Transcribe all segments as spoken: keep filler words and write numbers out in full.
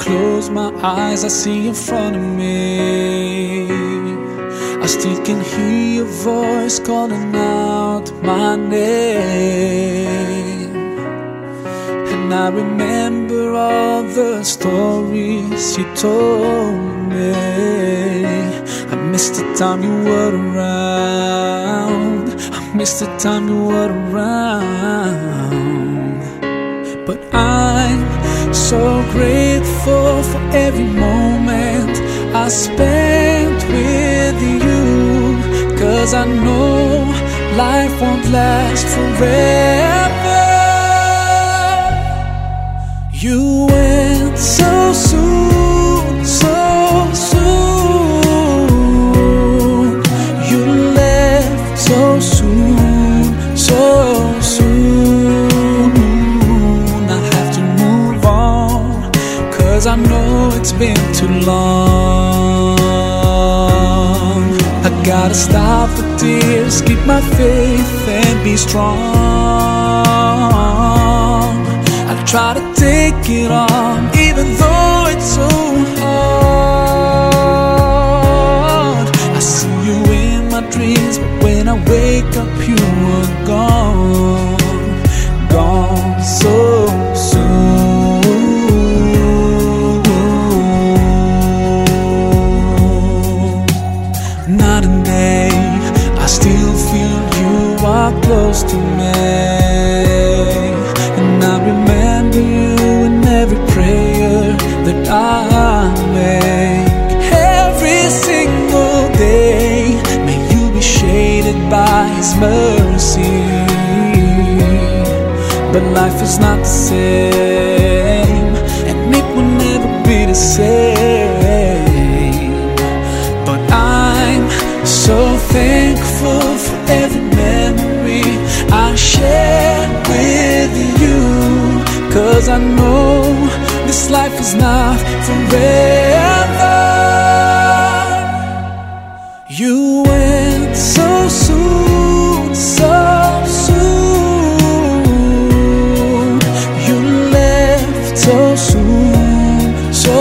close my eyes, I see in front of me. I still can hear your voice calling out my name. And I remember all the stories you told me. I miss the time you were around. I miss the time you were around. But I'm so grateful for every moment I spent with you, 'cause I know life won't last forever. You went so soon, so soon. You left so soon, so soon. I have to move on, 'cause I know it's been too long. I gotta stop the tears, keep my faith and be strong. I try to take it on, even though it's so hard. I see you in my dreams, but when I wake up you are gone, gone so soon. Night and day, I still feel you are close to me. I remember you in every prayer that I make. Every single day, may you be shaded by His mercy. But life is not the same, and it will never be the same. But I'm so thankful for every memory I shared with you, 'cause I know this life is not forever. You went so soon, so soon. You left so soon, so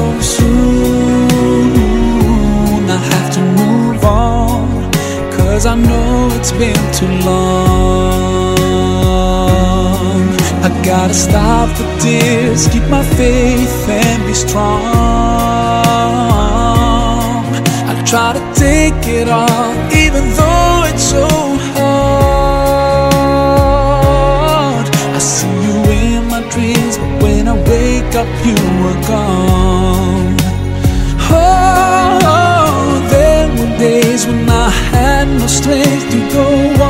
soon. I have to move on, 'cause I know it's been too long. I gotta stop the tears, keep my faith and be strong. I try to take it on, even though it's so hard. I see you in my dreams, but when I wake up you are gone. Oh, there were days when I had no strength to go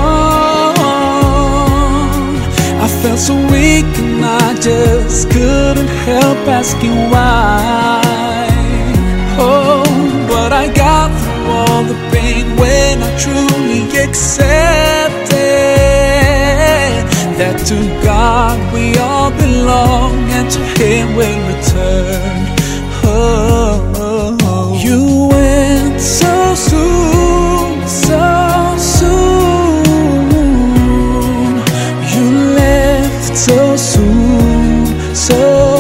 on. I felt so weak and I just couldn't help asking why. Oh, but I got through all the pain when I truly accepted that to God we all belong, and to Him we'll return. Oh, you went so soon, so soon. You left so soon, so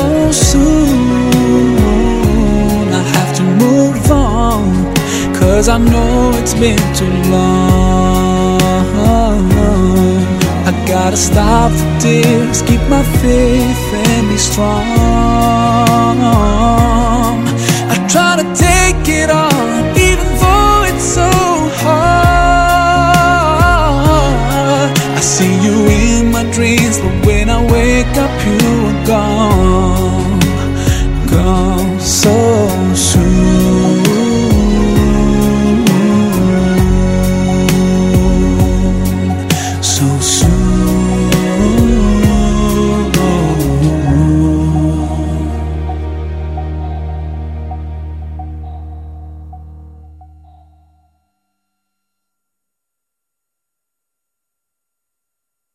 soon. I have to move on, 'cause I know it's been too long. I gotta stop the tears, keep my faith and be strong. I try to take it on, even though it's so hard. I see you in my dreams, but when I wake up you are gone, gone so